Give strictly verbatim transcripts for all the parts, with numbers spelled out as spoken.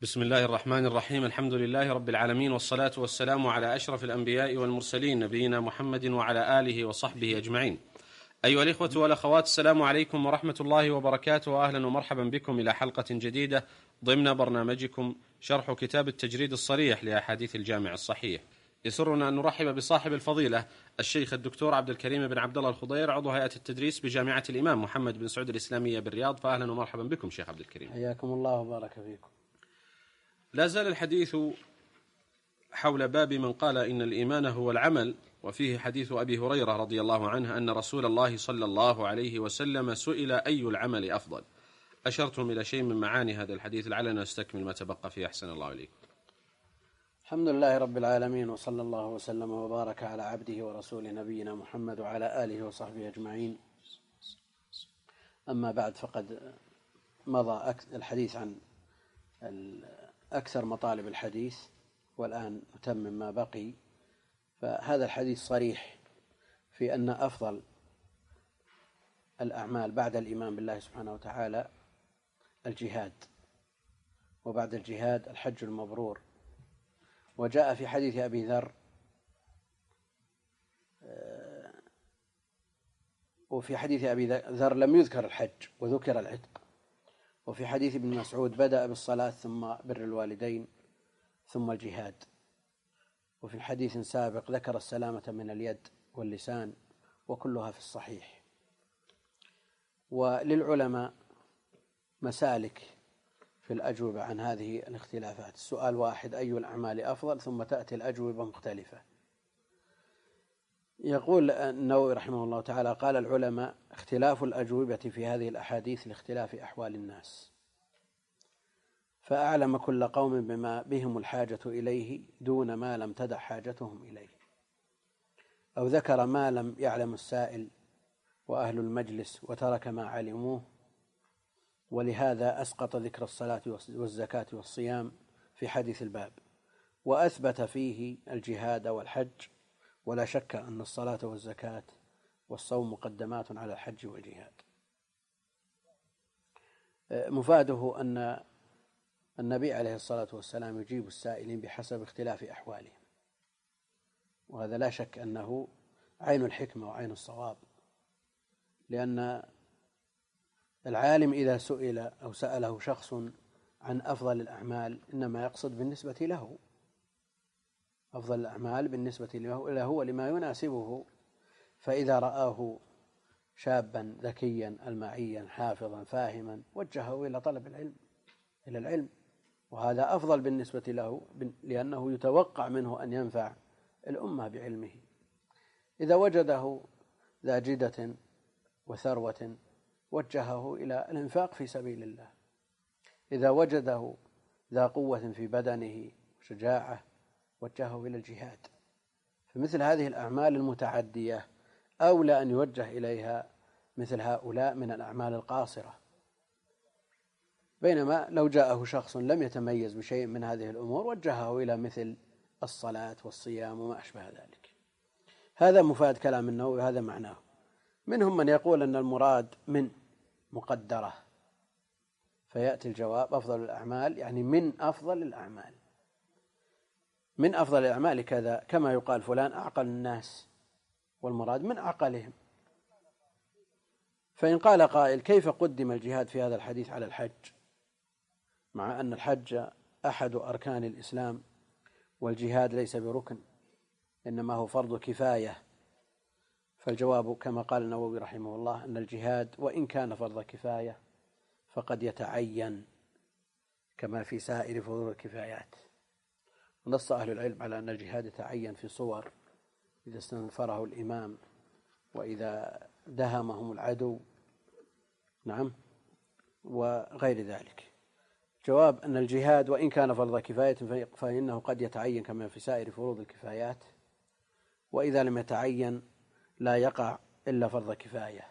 بسم الله الرحمن الرحيم. الحمد لله رب العالمين، والصلاة والسلام على أشرف الأنبياء والمرسلين، نبينا محمد وعلى آله وصحبه أجمعين. أيها الإخوة والأخوات، السلام عليكم ورحمة الله وبركاته، وأهلا ومرحبا بكم إلى حلقة جديدة ضمن برنامجكم شرح كتاب التجريد الصريح لأحاديث الجامع الصحيح. يسرنا أن نرحب بصاحب الفضيلة الشيخ الدكتور عبد الكريم بن عبد الله الخضير، عضو هيئة التدريس بجامعة الإمام محمد بن سعود الإسلامية بالرياض. فأهلا ومرحبا بكم شيخ عبد الكريم. حياكم الله وبارك فيكم. لا زال الحديث حول باب من قال إن الإيمان هو العمل، وفيه حديث أبي هريرة رضي الله عنه أن رسول الله صلى الله عليه وسلم سئل أي العمل أفضل. أشرتم إلى شيء من معاني هذا الحديث، لعلنا نستكمل ما تبقى فيه. أحسن الله إليكم. الحمد لله رب العالمين، وصلى الله وسلم وبارك على عبده ورسوله نبينا محمد وعلى آله وصحبه أجمعين. أما بعد، فقد مضى الحديث عن أكثر مطالب الحديث، والآن نتمم ما بقي. فهذا الحديث صريح في أن أفضل الأعمال بعد الإيمان بالله سبحانه وتعالى الجهاد، وبعد الجهاد الحج المبرور. وجاء في حديث أبي ذر وفي حديث أبي ذر لم يذكر الحج وذكر العتق. وفي حديث ابن مسعود بدأ بالصلاة ثم بر الوالدين ثم الجهاد. وفي حديث سابق ذكر السلامة من اليد واللسان، وكلها في الصحيح. وللعلماء مسالك في الأجوبة عن هذه الاختلافات. السؤال واحد: أي الأعمال أفضل؟ ثم تأتي الأجوبة مختلفة. يقول النووي رحمه الله تعالى: قال العلماء: اختلاف الأجوبة في هذه الأحاديث لاختلاف أحوال الناس، فأعلم كل قوم بما بهم الحاجة إليه دون ما لم تدع حاجتهم إليه، أو ذكر ما لم يعلم السائل وأهل المجلس وترك ما علموه. ولهذا أسقط ذكر الصلاة والزكاة والصيام في حديث الباب، وأثبت فيه الجهاد والحج. ولا شك أن الصلاة والزكاة والصوم مقدمات على الحج والجهاد. مفاده أن النبي عليه الصلاة والسلام يجيب السائلين بحسب اختلاف أحوالهم، وهذا لا شك أنه عين الحكمة وعين الصواب. لأن العالم إذا سئل أو سأله شخص عن أفضل الأعمال إنما يقصد بالنسبة له أفضل الأعمال بالنسبة له ولما يناسبه. فإذا رآه شابا ذكيا ألمعيا حافظا فاهما وجهه إلى طلب العلم إلى العلم، وهذا أفضل بالنسبة له، لأنه يتوقع منه أن ينفع الأمة بعلمه. إذا وجده ذا جدة وثروة وجهه إلى الإنفاق في سبيل الله. إذا وجده ذا قوة في بدنه وشجاعة وجهه إلى الجهاد. فمثل هذه الأعمال المتعدية أولى أن يوجه إليها مثل هؤلاء من الأعمال القاصرة. بينما لو جاءه شخص لم يتميز بشيء من هذه الأمور وجهه إلى مثل الصلاة والصيام وما أشبه ذلك. هذا مفاد كلام النووي، وهذا معناه. منهم من يقول أن المراد من مقدرة، فيأتي الجواب: أفضل الأعمال يعني من أفضل الأعمال. من أفضل الأعمال كذا، كما يقال فلان أعقل الناس، والمراد من أعقلهم. فإن قال قائل: كيف قدم الجهاد في هذا الحديث على الحج، مع أن الحج أحد أركان الإسلام والجهاد ليس بركن إنما هو فرض كفاية؟ فالجواب كما قال النووي رحمه الله أن الجهاد وإن كان فرض كفاية فقد يتعين كما في سائر فروض الكفايات. ونص أهل العلم على أن الجهاد يتعين في صور: إذا استنفره الإمام، وإذا دهمهم العدو، نعم، وغير ذلك. جواب أن الجهاد وإن كان فرض كفاية فإنه قد يتعين كما في سائر فروض الكفايات، وإذا لم يتعين لا يقع إلا فرض كفاية.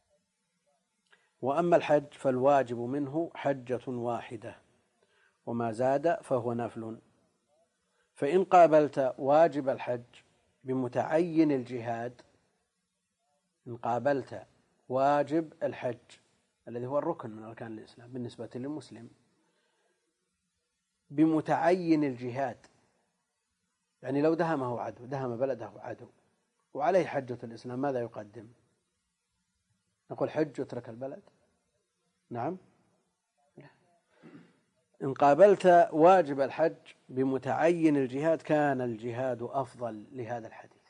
وأما الحج فالواجب منه حجة واحدة، وما زاد فهو نفل. فإن قابلت واجب الحج بمتعين الجهاد، إن قابلت واجب الحج الذي هو الركن من أركان الإسلام بالنسبة للمسلم بمتعين الجهاد، يعني لو دهمه عدو، دهم بلده عدو وعليه حجة الإسلام، ماذا يقدم؟ نقول حج واترك البلد؟ نعم. إن قابلت واجب الحج بمتعين الجهاد كان الجهاد أفضل لهذا الحديث،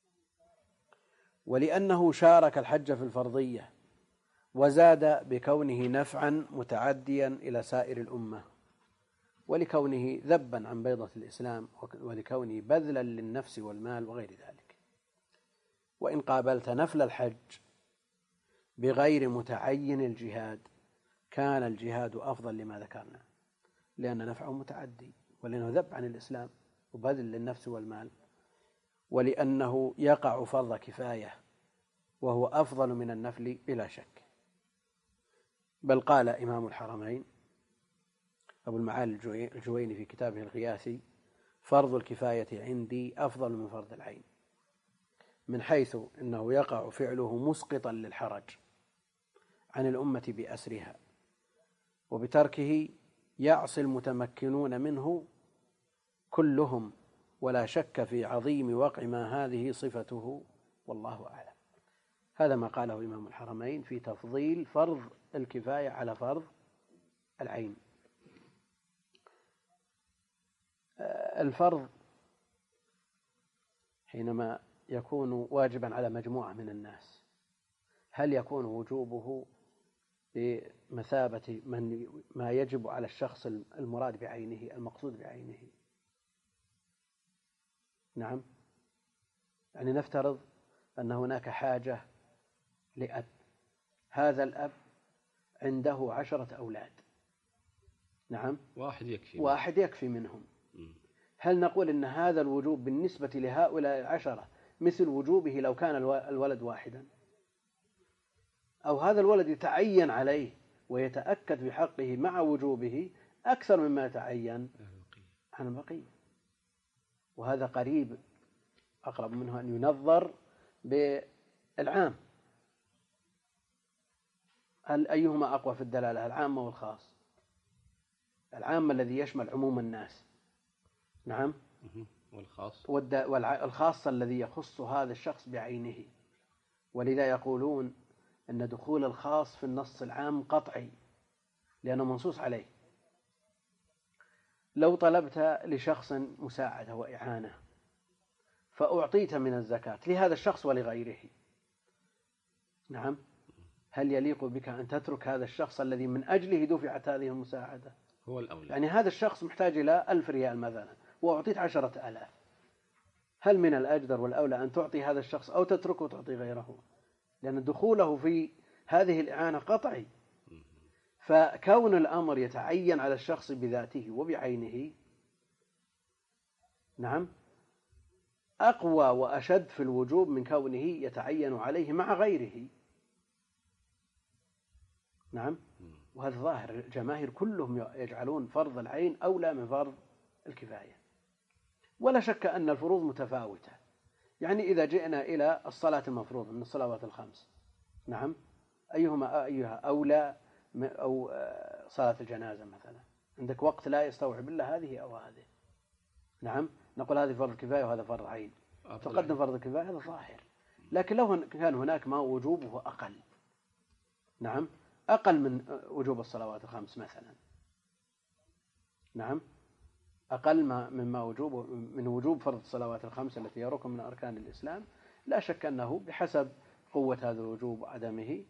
ولأنه شارك الحج في الفرضية وزاد بكونه نفعا متعديا إلى سائر الأمة، ولكونه ذبا عن بيضة الإسلام، ولكونه بذلا للنفس والمال وغير ذلك. وإن قابلت نفل الحج بغير متعين الجهاد كان الجهاد أفضل لما ذكرنا، لأن نفعه متعدي، ولأنه ذب عن الإسلام وبذل للنفس والمال، ولأنه يقع فرض كفاية وهو أفضل من النفل بلا شك. بل قال إمام الحرمين أبو المعالي الجويني في كتابه الغياثي: فرض الكفاية عندي أفضل من فرض العين، من حيث أنه يقع فعله مسقطا للحرج عن الأمة بأسرها، وبتركه يعصي المتمكنون منه كلهم، ولا شك في عظيم وقع ما هذه صفته، والله أعلم. هذا ما قاله إمام الحرمين في تفضيل فرض الكفاية على فرض العين. الفرض حينما يكون واجبا على مجموعة من الناس، هل يكون وجوبه بمثابة من ما يجب على الشخص المراد بعينه المقصود بعينه؟ نعم. يعني نفترض أن هناك حاجة لأب، هذا الأب عنده عشرة أولاد، نعم، واحد يكفي واحد يكفي منهم. هل نقول إن هذا الوجوب بالنسبة لهؤلاء العشرة مثل وجوبه لو كان الولد واحدا، أو هذا الولد يتعين عليه ويتأكد بحقه مع وجوبه أكثر مما يتعين عن البقية؟ وهذا قريب أقرب منه أن ينظر بالعام. هل أيهما أقوى في الدلالة، العام والخاص؟ العام الذي يشمل عموم الناس، نعم، والخاص والخاص الذي يخص هذا الشخص بعينه. ولذا يقولون أن دخول الخاص في النص العام قطعي لأنه منصوص عليه. لو طلبت لشخص مساعدة وإعانة فأعطيت من الزكاة لهذا الشخص ولغيره، نعم، هل يليق بك أن تترك هذا الشخص الذي من أجله دفعت هذه المساعدة؟ هو الأولى. يعني هذا الشخص محتاج إلى ألف ريال مثلا وأعطيت عشرة آلاف، هل من الأجدر والأولى أن تعطي هذا الشخص أو تتركه وتعطي غيره؟ لأن دخوله في هذه الإعانة قطعي. فكون الأمر يتعين على الشخص بذاته وبعينه، نعم، أقوى وأشد في الوجوب من كونه يتعين عليه مع غيره، نعم. وهذا ظاهر الجماهير كلهم يجعلون فرض العين أولى من فرض الكفاية. ولا شك أن الفروض متفاوتة. يعني إذا جئنا إلى الصلاة المفروضة من الصلوات الخمس، نعم، أيهما أيها أولى أو صلاة الجنازة مثلا؟ عندك وقت لا يستوعب إلا هذه أو هذه، نعم، نقول هذه فرض كفاية وهذا فرض عين، تقدم فرض الكفاية، هذا ظاهر. لكن لو كان هناك ما وجوبه أقل، نعم، أقل من وجوب الصلوات الخمس مثلا، نعم، أقل ما مما وجوب من وجوب فرض الصلوات الخمس التي هي ركن من أركان الإسلام، لا شك أنه بحسب قوة هذا الوجوب وعدمه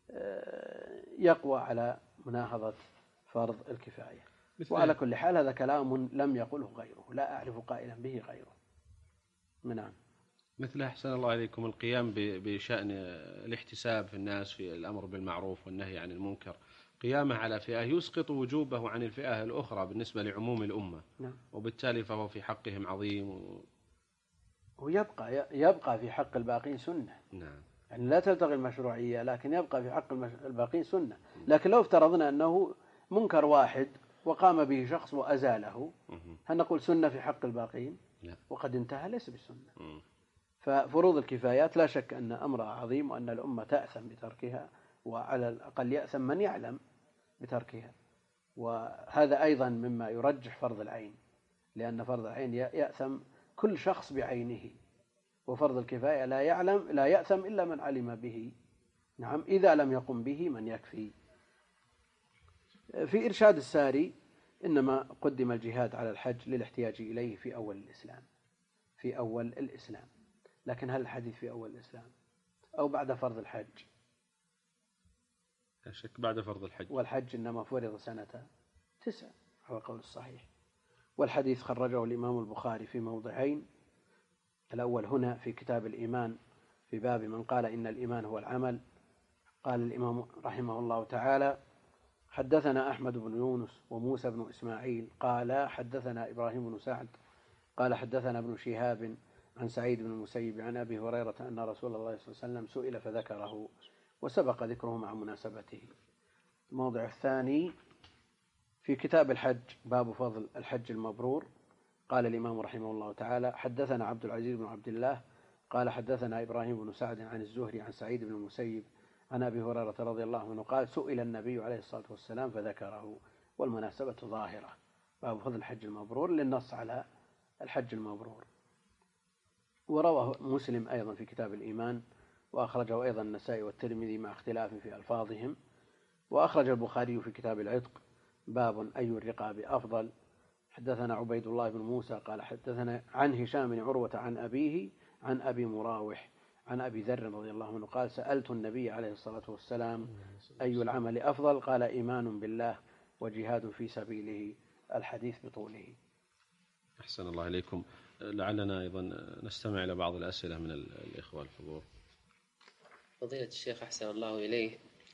يقوى على مناهضة فرض الكفاية. وعلى كل حال هذا كلام لم يقله غيره، لا أعرف قائلا به غيره. نعم. مثل أحسن الله عليكم القيام بشأن الاحتساب في الناس في الأمر بالمعروف والنهي عن المنكر، قيامه على فئة يسقط وجوبه عن الفئة الأخرى بالنسبة لعموم الأمة، نعم. وبالتالي فهو في حقهم عظيم و... ويبقى يبقى في حق الباقين سنة. نعم. يعني لا تلتغي المشروعية، لكن يبقى في حق الباقين سنة. لكن لو افترضنا أنه منكر واحد وقام به شخص وأزاله، هل نقول سنة في حق الباقين؟ لا. وقد انتهى ليس بالسنة. ففروض الكفايات لا شك أن أمرها عظيم، وأن الأمة تأثم بتركها، وعلى الأقل يأثم من يعلم بتركها. وهذا أيضا مما يرجح فرض العين، لأن فرض العين يأثم كل شخص بعينه، وفرض الكفاية لا يعلم لا يأثم إلا من علم به. نعم، إذا لم يقم به من يكفي. في إرشاد الساري إنما قدم الجهاد على الحج للاحتياج إليه في أول الإسلام في أول الإسلام لكن هل الحديث في أول الإسلام أو بعد فرض الحج؟ لا شك بعد فرض الحج، والحج إنما فرض سنة تسع هو القول الصحيح. والحديث خرجه الإمام البخاري في موضعين، الأول هنا في كتاب الإيمان في باب من قال إن الإيمان هو العمل. قال الإمام رحمه الله تعالى: حدثنا أحمد بن يونس وموسى بن إسماعيل قال حدثنا إبراهيم بن سعد قال حدثنا ابن شهاب عن سعيد بن المسيب عن أبي هريرة أن رسول الله صلى الله عليه وسلم سئل فذكره، وسبق ذكره مع مناسبته. الموضع الثاني في كتاب الحج باب فضل الحج المبرور. قال الإمام رحمه الله تعالى: حدثنا عبد العزيز بن عبد الله قال حدثنا إبراهيم بن سعد عن الزهري عن سعيد بن المسيب عن أبي هريرة رضي الله عنه قال: سئل النبي عليه الصلاة والسلام فذكره، والمناسبة ظاهرة. باب فضل الحج المبرور للنص على الحج المبرور. ورواه مسلم أيضا في كتاب الإيمان، وأخرجه أيضا النسائي والترمذي مع اختلاف في ألفاظهم. وأخرج البخاري في كتاب العتق باب أي الرقاب أفضل. حدثنا عبيد الله بن موسى قال حدثنا عن هشام بن عروة عن أبيه عن أبي مراوح عن أبي ذر رضي الله عنه قال: سألت النبي عليه الصلاة والسلام أي العمل أفضل؟ قال: إيمان بالله وجهاد في سبيله. الحديث بطوله. أحسن الله إليكم. لعلنا أيضا نستمع إلى بعض الأسئلة من الإخوة الحضور. فضيلة الشيخ أحسن الله إليه،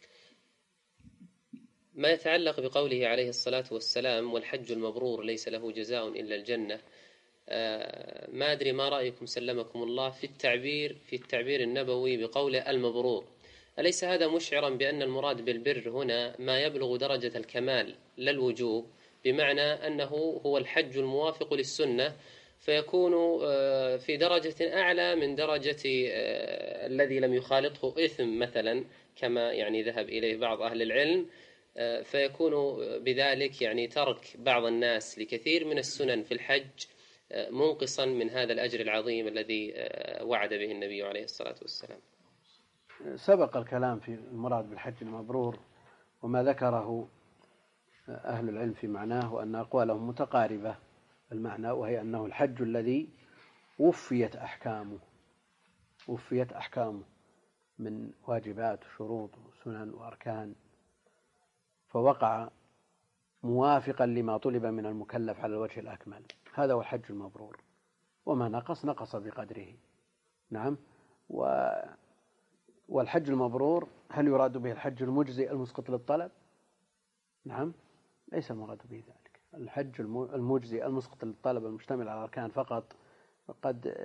ما يتعلق بقوله عليه الصلاة والسلام: والحج المبرور ليس له جزاء إلا الجنة، آه ما أدري ما رأيكم سلمكم الله في التعبير في التعبير النبوي بقوله المبرور؟ أليس هذا مشعرا بأن المراد بالبر هنا ما يبلغ درجة الكمال لا الوجوب، بمعنى أنه هو الحج الموافق للسنة، فيكون في درجة أعلى من درجة الذي لم يخالطه إثم مثلا، كما يعني ذهب إليه بعض أهل العلم، فيكون بذلك يعني ترك بعض الناس لكثير من السنن في الحج منقصا من هذا الأجر العظيم الذي وعد به النبي عليه الصلاة والسلام. سبق الكلام في المراد بالحج المبرور وما ذكره أهل العلم في معناه، وأن أقوالهم متقاربة المعنى، وهي أنه الحج الذي وفيت أحكامه وفيت أحكامه من واجبات وشروط وسنن وأركان، فوقع موافقا لما طلب من المكلف على الوجه الأكمل. هذا هو الحج المبرور، وما نقص نقص بقدره. نعم. و والحج المبرور هل يراد به الحج المجزي المسقط للطلب؟ نعم، ليس المراد به ذلك. الحج المجزي المسقط للطلب المشتمل على الأركان فقط قد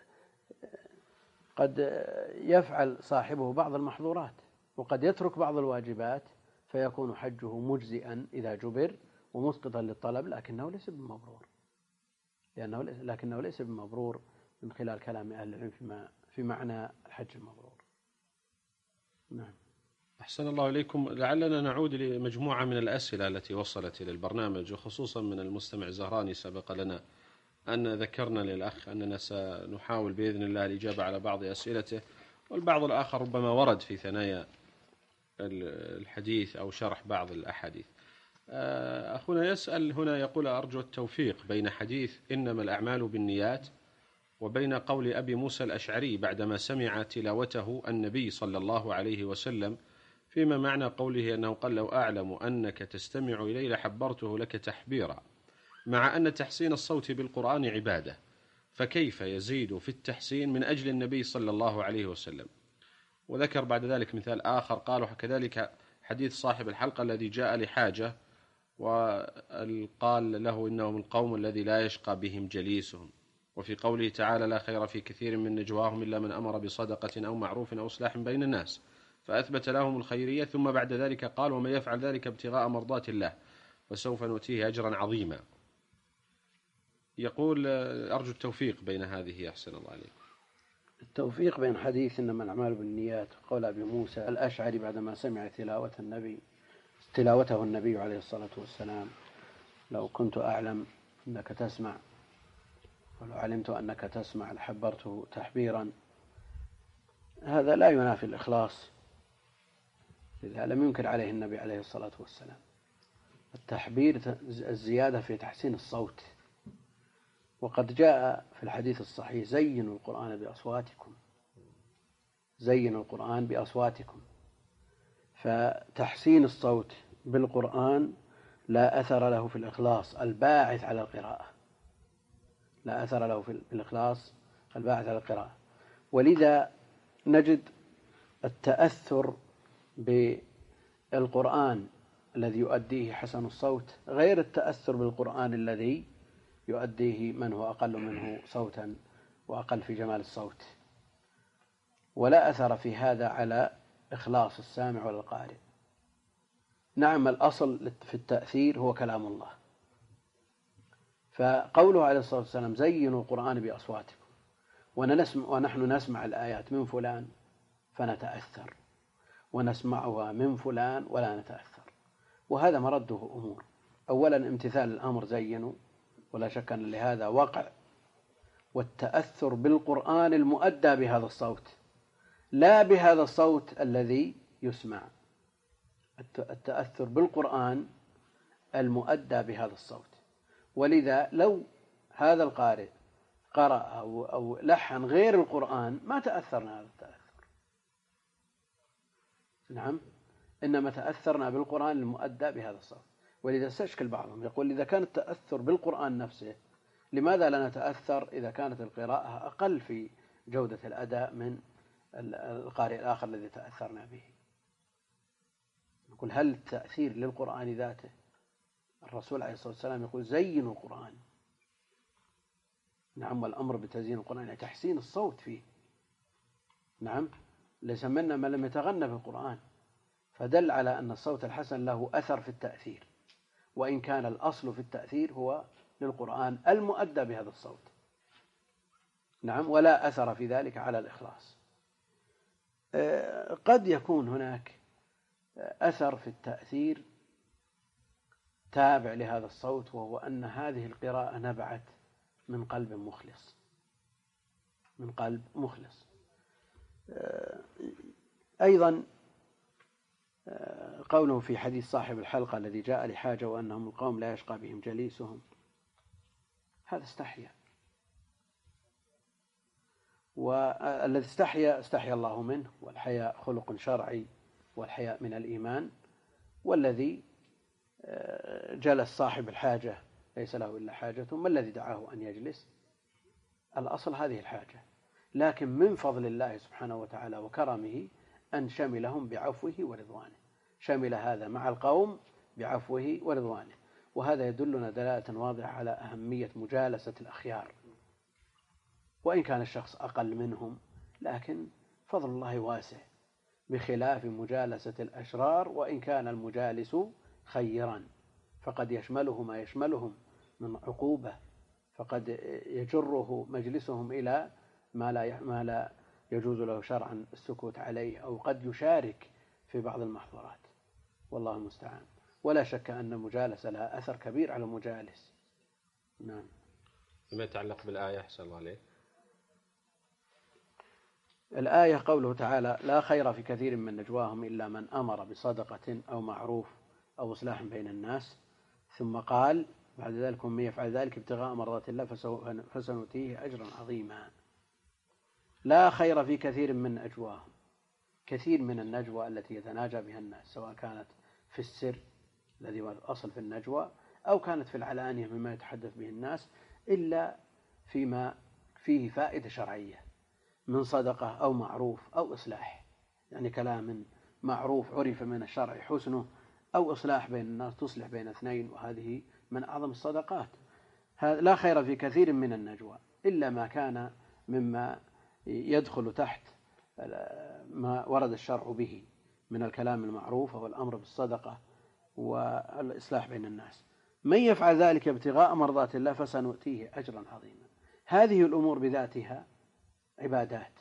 قد يفعل صاحبه بعض المحظورات، وقد يترك بعض الواجبات، فيكون حجه مجزئا إذا جبر ومسقطا للطلب، لكنه ليس بمبرور، لأنه لكنه ليس بمبرور من خلال كلام أهل العلم فيما في معنى الحج المبرور. نعم. أحسن الله إليكم. لعلنا نعود لمجموعة من الأسئلة التي وصلت إلى البرنامج، وخصوصا من المستمع الزهراني. سبق لنا أن ذكرنا للأخ أننا سنحاول بإذن الله الإجابة على بعض أسئلته، والبعض الآخر ربما ورد في ثنايا الحديث أو شرح بعض الأحاديث. أخونا يسأل هنا يقول: أرجو التوفيق بين حديث إنما الأعمال بالنيات وبين قول أبي موسى الأشعري بعدما سمع تلاوته النبي صلى الله عليه وسلم، فيما معنى قوله أنه قال: لو أعلم أنك تستمع إلي لحبرته لك تحبيرا، مع أن تحسين الصوت بالقرآن عبادة، فكيف يزيد في التحسين من أجل النبي صلى الله عليه وسلم؟ وذكر بعد ذلك مثال آخر قال: وكذلك حديث صاحب الحلقة الذي جاء لحاجة وقال له إنه من القوم الذي لا يشقى بهم جليسهم، وفي قوله تعالى: لا خير في كثير من نجواهم إلا من أمر بصدقة أو معروف أو إصلاح بين الناس، فأثبت لهم الخيرية، ثم بعد ذلك قال: ومن يفعل ذلك ابتغاء مرضات الله فسوف نؤتيه أجرا عظيما. يقول: أرجو التوفيق بين هذه. أحسن الله عليكم. التوفيق بين حديث إنما الأعمال بالنيات وقول أبي موسى الأشعري بعدما سمع تلاوة النبي تلاوته النبي عليه الصلاة والسلام: لو كنت أعلم أنك تسمع ولو علمت أنك تسمع لحبرته تحبيرا. هذا لا ينافي الإخلاص، لذا لم ينكر عليه النبي عليه الصلاة والسلام. التحبير الزيادة في تحسين الصوت، وقد جاء في الحديث الصحيح: زينوا القرآن بأصواتكم، زينوا القرآن بأصواتكم. فتحسين الصوت بالقرآن لا أثر له في الإخلاص الباعث على القراءة، لا أثر له في الإخلاص الباعث على القراءة. ولذا نجد التأثر بالقرآن الذي يؤديه حسن الصوت غير التأثر بالقرآن الذي يؤديه من هو أقل منه صوتا وأقل في جمال الصوت. ولا أثر في هذا على إخلاص السامع ولا القارئ. نعم، الأصل في التأثير هو كلام الله، فقوله عليه الصلاة والسلام: زينوا القرآن بأصواتكم، ونحن نسمع الآيات من فلان فنتأثر، ونسمعها من فلان ولا نتأثر. وهذا مرده أمور: أولا امتثال الأمر زينوا، ولا شك أن لهذا وقع، والتأثر بالقرآن المؤدى بهذا الصوت لا بهذا الصوت الذي يسمع، التأثر بالقرآن المؤدى بهذا الصوت. ولذا لو هذا القارئ قرأ أو, أو لحن غير القرآن ما تأثرنا هذا التأثر، نعم، إنما تأثرنا بالقرآن المؤدى بهذا الصوت. ولذا استشكل بعضهم يقول: إذا كان التأثر بالقرآن نفسه لماذا لا نتأثر إذا كانت القراءة أقل في جودة الأداء من القارئ الآخر الذي تأثرنا به؟ نقول: هل التأثير للقرآن ذاته؟ الرسول عليه الصلاة والسلام يقول: زينوا القرآن. نعم، والأمر بتزيين القرآن يعني تحسين الصوت فيه. نعم، ليس منا من لم يتغنى بالقرآن، فدل على أن الصوت الحسن له أثر في التأثير، وإن كان الأصل في التأثير هو للقرآن المؤدى بهذا الصوت. نعم، ولا أثر في ذلك على الإخلاص. قد يكون هناك أثر في التأثير تابع لهذا الصوت، وهو أن هذه القراءة نبعت من قلب مخلص، من قلب مخلص. أيضا قوله في حديث صاحب الحلقة الذي جاء لحاجة وأنهم القوم لا يشقى بهم جليسهم، هذا استحيا، والذي استحيا استحيا الله منه، والحياء خلق شرعي، والحياء من الإيمان. والذي جلس صاحب الحاجة ليس له إلا حاجة، ما الذي دعاه أن يجلس؟ الأصل هذه الحاجة، لكن من فضل الله سبحانه وتعالى وكرمه أن شملهم بعفوه ورضوانه، شمل هذا مع القوم بعفوه ورضوانه. وهذا يدلنا دلالة واضحة على أهمية مجالسة الأخيار، وإن كان الشخص أقل منهم، لكن فضل الله واسع، بخلاف مجالسة الأشرار، وإن كان المجالس خيرا فقد يشمله ما يشملهم من عقوبة، فقد يجره مجلسهم إلى ما لا ما لا يجوز له شرعا السكوت عليه، أو قد يشارك في بعض المحظورات، والله المستعان. ولا شك أن المجالسة لها أثر كبير على المجالس. نعم. فيما يتعلق بالآية أحسن الله عليك، الآية قوله تعالى: لا خير في كثير من نجواهم إلا من أمر بصدقة أو معروف أو إصلاح بين الناس، ثم قال بعد ذلك: من يفعل ذلك ابتغاء مرضات الله فسنؤتيه أجرا عظيما. لا خير في كثير من نجواهم، كثير من النجوى التي يتناجى بها الناس، سواء كانت في السر الذي هو الأصل في النجوى، أو كانت في العلانية مما يتحدث به الناس، إلا فيما فيه فائدة شرعية من صدقة أو معروف أو إصلاح، يعني كلام معروف عرف من الشرع حسنه، أو إصلاح بين الناس، تصلح بين اثنين، وهذه من أعظم الصدقات. لا خير في كثير من النجوى إلا ما كان مما يدخل تحت ما ورد الشرع به من الكلام المعروف والأمر بالصدقة والإصلاح بين الناس. من يفعل ذلك ابتغاء مرضات الله فسنؤتيه أجرا عظيما. هذه الأمور بذاتها عبادات،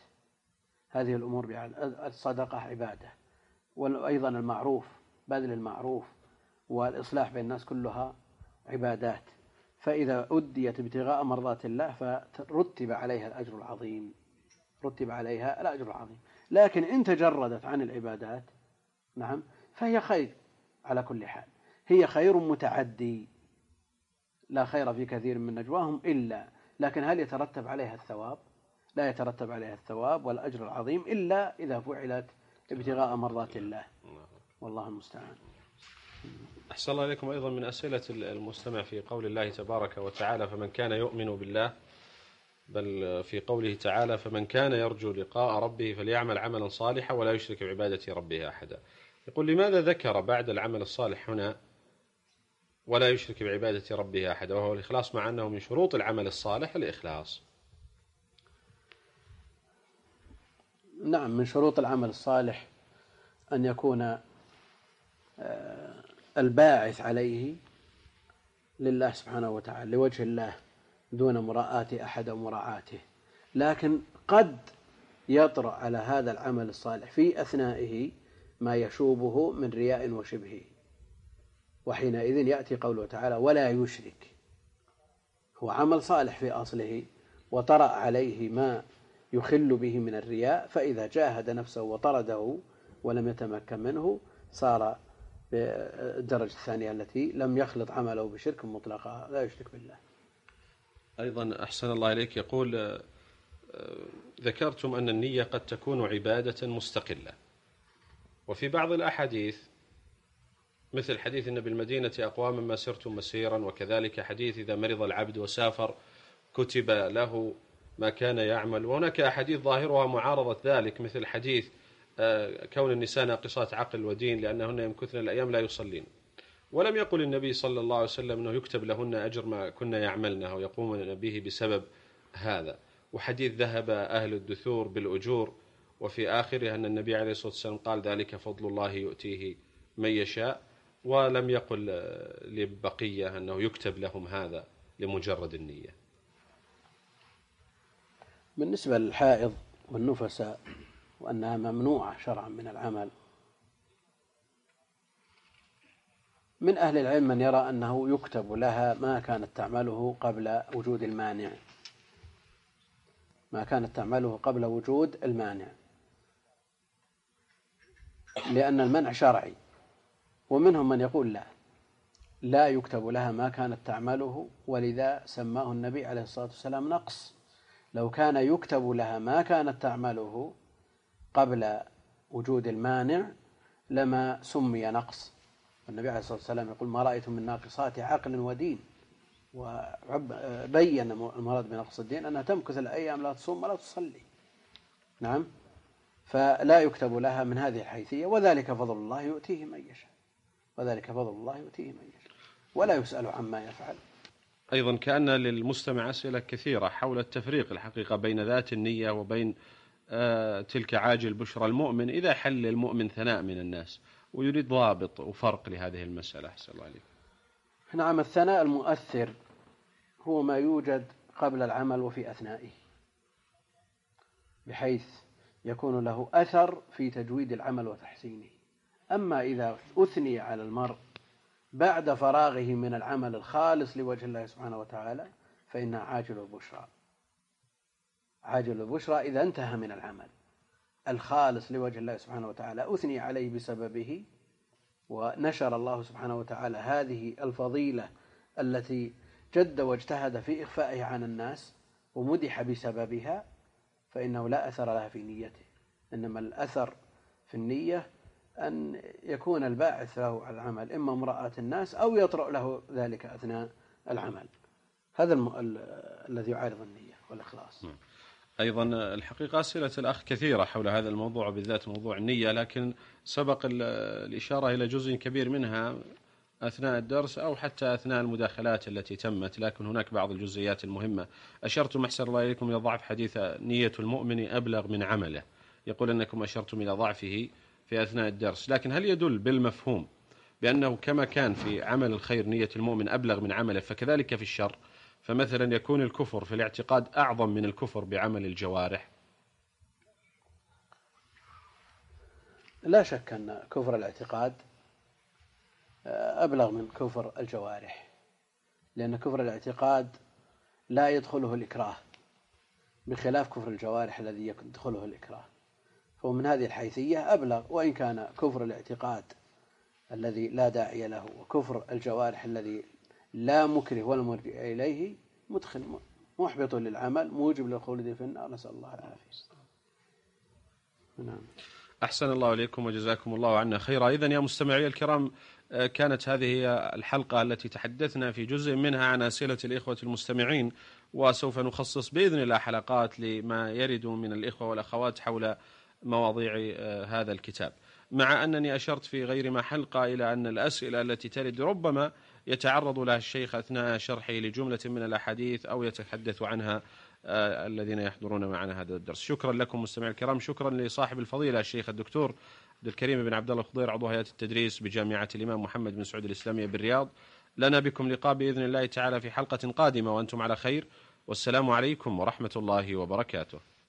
هذه الأمور الصدقة عبادة، وأيضا المعروف، بذل المعروف والإصلاح بين الناس كلها عبادات، فإذا أديت ابتغاء مرضات الله فرتب عليها الأجر العظيم، رتب عليها الأجر العظيم. لكن إن تجردت عن العبادات نعم فهي خير على كل حال، هي خير متعدي، لا خير في كثير من نجواهم إلا، لكن هل يترتب عليها الثواب؟ لا يترتب عليها الثواب والأجر العظيم إلا إذا فعلت ابتغاء مرضات الله، والله المستعان. أحسن الله إليكم. أيضا من أسئلة المستمع في قول الله تبارك وتعالى فمن كان يؤمن بالله، بل في قوله تعالى فمن كان يرجو لقاء ربه فليعمل عملا صالحا ولا يشرك بعبادة ربه أحدا. يقول لماذا ذكر بعد العمل الصالح هنا ولا يشرك بعبادة ربه أحدا وهو الإخلاص، مع أنه من شروط العمل الصالح الإخلاص؟ نعم، من شروط العمل الصالح أن يكون الباعث عليه لله سبحانه وتعالى لوجه الله دون مراءة أحد أو مراعاته، لكن قد يطرأ على هذا العمل الصالح في أثنائه ما يشوبه من رياء وشبهه، وحينئذ يأتي قوله تعالى ولا يشرك. هو عمل صالح في أصله وطرأ عليه ما يخل به من الرياء، فإذا جاهد نفسه وطرده ولم يتمكن منه صار بالدرجة الثانية التي لم يخلط عمله بشرك مطلقا، لا يشرك بالله. أيضا أحسن الله إليك، يقول ذكرتم أن النية قد تكون عبادة مستقلة، وفي بعض الأحاديث مثل حديث إن بالمدينة أقواما ما سرتم مسيرا، وكذلك حديث إذا مرض العبد وسافر كتب له ما كان يعمل، وهناك أحاديث ظاهرها معارضة ذلك مثل حديث كون النساء ناقصات عقل ودين لأنهن يمكثن الأيام لا يصلين، ولم يقل النبي صلى الله عليه وسلم أنه يكتب لهن أجر ما كنا يعملنه ويقومن به بسبب هذا. وحديث ذهب أهل الدثور بالأجور، وفي آخره أن النبي عليه الصلاة والسلام قال ذلك فضل الله يؤتيه من يشاء، ولم يقل لبقية أنه يكتب لهم هذا لمجرد النية. بالنسبة للحائض والنفساء وأنها ممنوعة شرعا من العمل، من أهل العلم من يرى أنه يكتب لها ما كانت تعمله قبل وجود المانع، ما كانت تعمله قبل وجود المانع، لأن المنع شرعي. ومنهم من يقول لا لا يكتب لها ما كانت تعمله، ولذا سماه النبي عليه الصلاة والسلام نقص. لو كان يكتب لها ما كانت تعمله قبل وجود المانع لما سمي نقص. النبي عليه الصلاة والسلام يقول ما رأيت من ناقصات عقل ودين، وبين المراد بنقص الدين أنها تمكث الأيام لا تصوم ولا تصلي. نعم، فلا يكتب لها من هذه الحيثية، وذلك فضل الله يؤتيه من يشاء، وذلك فضل الله يؤتيه من يشاء ولا يسأل عما يفعل. أيضا كأن للمستمع أسئلة كثيرة حول التفريق الحقيقة بين ذات النية وبين آه تلك عاجل بشرى المؤمن إذا حل المؤمن ثناء من الناس، ويريد ضابط وفرق لهذه المسألة. أحسن الله عليك. نعم، الثناء المؤثر هو ما يوجد قبل العمل وفي أثنائه، بحيث يكون له أثر في تجويد العمل وتحسينه. أما إذا أثني على المرء بعد فراغه من العمل الخالص لوجه الله سبحانه وتعالى فإنها عاجل البشرى. عاجل البشرى إذا انتهى من العمل الخالص لوجه الله سبحانه وتعالى أثني عليه بسببه، ونشر الله سبحانه وتعالى هذه الفضيلة التي جد واجتهد في إخفائها عن الناس ومدح بسببها، فإنه لا أثر لها في نيته. إنما الأثر في النية أن يكون الباعث له على العمل إما امرأة الناس أو يطرأ له ذلك أثناء العمل. هذا الم... ال... الذي يعارض النية والإخلاص. أيضا الحقيقة أسئلة الأخ كثيرة حول هذا الموضوع، بالذات موضوع النية، لكن سبق الإشارة إلى جزء كبير منها أثناء الدرس أو حتى أثناء المداخلات التي تمت، لكن هناك بعض الجزئيات المهمة. أشرتم أحسن الله إليكم إلى ضعف حديث نية المؤمن أبلغ من عمله، يقول أنكم أشرتم إلى ضعفه في أثناء الدرس، لكن هل يدل بالمفهوم بأنه كما كان في عمل الخير نية المؤمن أبلغ من عمله فكذلك في الشر؟ فمثلا يكون الكفر في الاعتقاد أعظم من الكفر بعمل الجوارح؟ لا شك أن كفر الاعتقاد أبلغ من كفر الجوارح، لأن كفر الاعتقاد لا يدخله الإكراه بخلاف كفر الجوارح الذي يدخله الإكراه، فهو من هذه الحيثية أبلغ، وإن كان كفر الاعتقاد الذي لا داعي له وكفر الجوارح الذي لا مكره ولا مرجع إليه مدخل محبط للعمل موجب للخلود في النار، نسأل الله العافية. نعم. أحسن الله إليكم وجزاكم الله عنا خيرا. إذن يا مستمعي الكرام، كانت هذه الحلقة التي تحدثنا في جزء منها عن أسئلة الإخوة المستمعين، وسوف نخصص بإذن الله حلقات لما يرد من الإخوة والأخوات حول مواضيع هذا الكتاب، مع أنني أشرت في غير ما حلقة إلى أن الأسئلة التي ترد ربما يتعرض لها الشيخ أثناء شرحه لجملة من الأحاديث أو يتحدث عنها آه الذين يحضرون معنا هذا الدرس. شكرا لكم مستمعي الكرام، شكرا لصاحب الفضيلة الشيخ الدكتور عبد الكريم بن عبد الله الخضير عضو هيئة التدريس بجامعة الإمام محمد بن سعود الإسلامية بالرياض. لنا بكم لقاء بإذن الله تعالى في حلقة قادمة وأنتم على خير، والسلام عليكم ورحمة الله وبركاته.